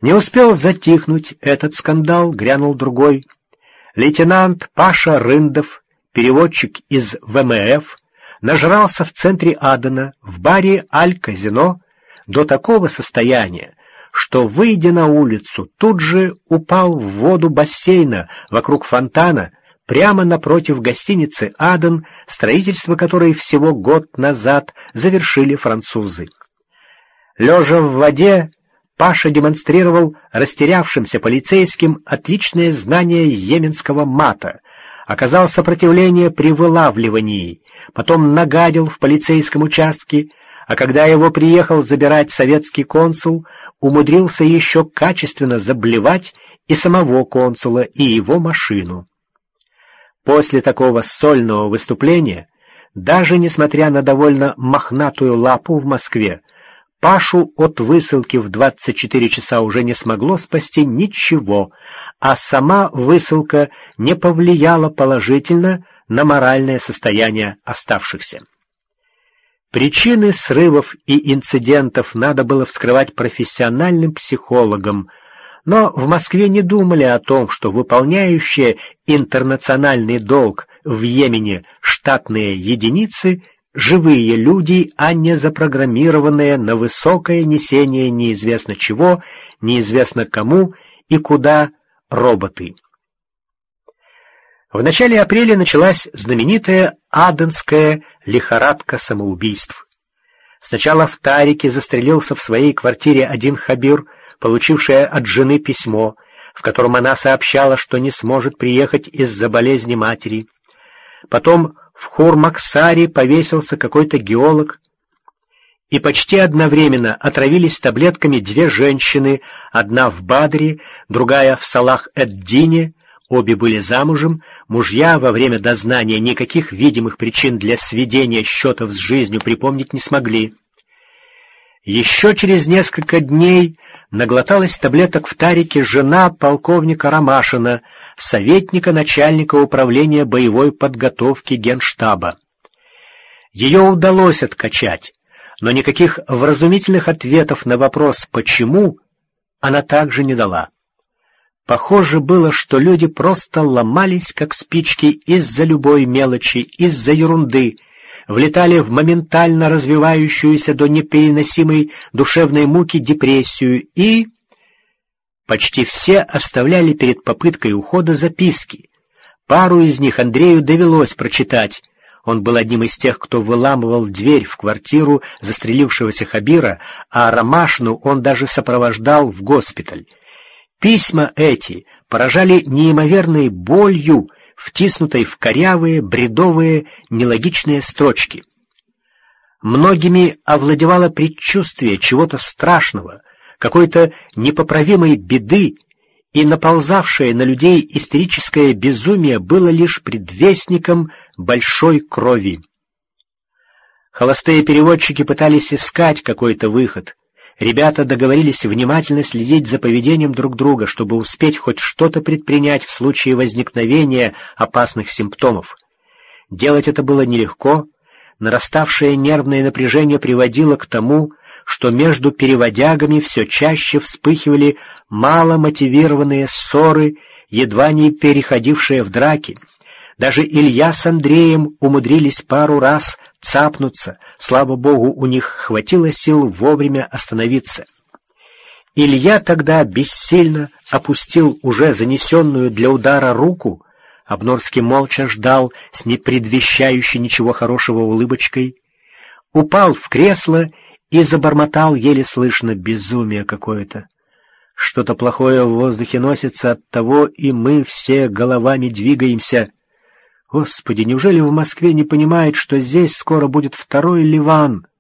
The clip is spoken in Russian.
Не успел затихнуть этот скандал, грянул другой. Лейтенант Паша Рындов, переводчик из ВМФ, нажрался в центре Адена, в баре «Аль-Казино», до такого состояния, что, выйдя на улицу, тут же упал в воду бассейна вокруг фонтана, прямо напротив гостиницы «Аден», строительство которой всего год назад завершили французы. Лежа в воде, Паша демонстрировал растерявшимся полицейским отличное знание йеменского мата, оказал сопротивление при вылавливании, потом нагадил в полицейском участке, а когда его приехал забирать советский консул, умудрился еще качественно заблевать и самого консула, и его машину. После такого сольного выступления, даже несмотря на довольно мохнатую лапу в Москве, Пашу от высылки в 24 часа уже не смогло спасти ничего, а сама высылка не повлияла положительно на моральное состояние оставшихся. Причины срывов и инцидентов надо было вскрывать профессиональным психологам, но в Москве не думали о том, что выполняющие интернациональный долг в Йемене штатные единицы — живые люди, а не запрограммированные на высокое несение неизвестно чего, неизвестно кому и куда роботы. В начале апреля началась знаменитая аденская лихорадка самоубийств. Сначала в Тарике застрелился в своей квартире один хабир, получивший от жены письмо, в котором она сообщала, что не сможет приехать из-за болезни матери. Потом в Хурмаксаре повесился какой-то геолог, и почти одновременно отравились таблетками две женщины, одна в Бадре, другая в Салах-эд-Дине. Обе были замужем, мужья во время дознания никаких видимых причин для сведения счетов с жизнью припомнить не смогли. Еще через несколько дней наглоталась таблеток в Тарике жена полковника Ромашина, советника начальника управления боевой подготовки Генштаба. Ее удалось откачать, но никаких вразумительных ответов на вопрос «почему» она также не дала. Похоже было, что люди просто ломались, как спички, из-за любой мелочи, из-за ерунды, влетали в моментально развивающуюся до непереносимой душевной муки депрессию и... Почти все оставляли перед попыткой ухода записки. Пару из них Андрею довелось прочитать. Он был одним из тех, кто выламывал дверь в квартиру застрелившегося хабира, а Ромашину он даже сопровождал в госпиталь. Письма эти поражали неимоверной болью, втиснутой в корявые, бредовые, нелогичные строчки. Многими овладевало предчувствие чего-то страшного, какой-то непоправимой беды, и наползавшее на людей истерическое безумие было лишь предвестником большой крови. Холостые переводчики пытались искать какой-то выход. Ребята договорились внимательно следить за поведением друг друга, чтобы успеть хоть что-то предпринять в случае возникновения опасных симптомов. Делать это было нелегко. Нараставшее нервное напряжение приводило к тому, что между переводягами все чаще вспыхивали маломотивированные ссоры, едва не переходившие в драки. Даже Илья с Андреем умудрились пару раз цапнуться, слава богу, у них хватило сил вовремя остановиться. Илья тогда бессильно опустил уже занесенную для удара руку, Обнорский молча ждал с непредвещающей ничего хорошего улыбочкой, упал в кресло и забормотал еле слышно: безумие какое-то. Что-то плохое в воздухе носится, оттого и мы все головами двигаемся. Господи, неужели в Москве не понимают, что здесь скоро будет второй Ливан?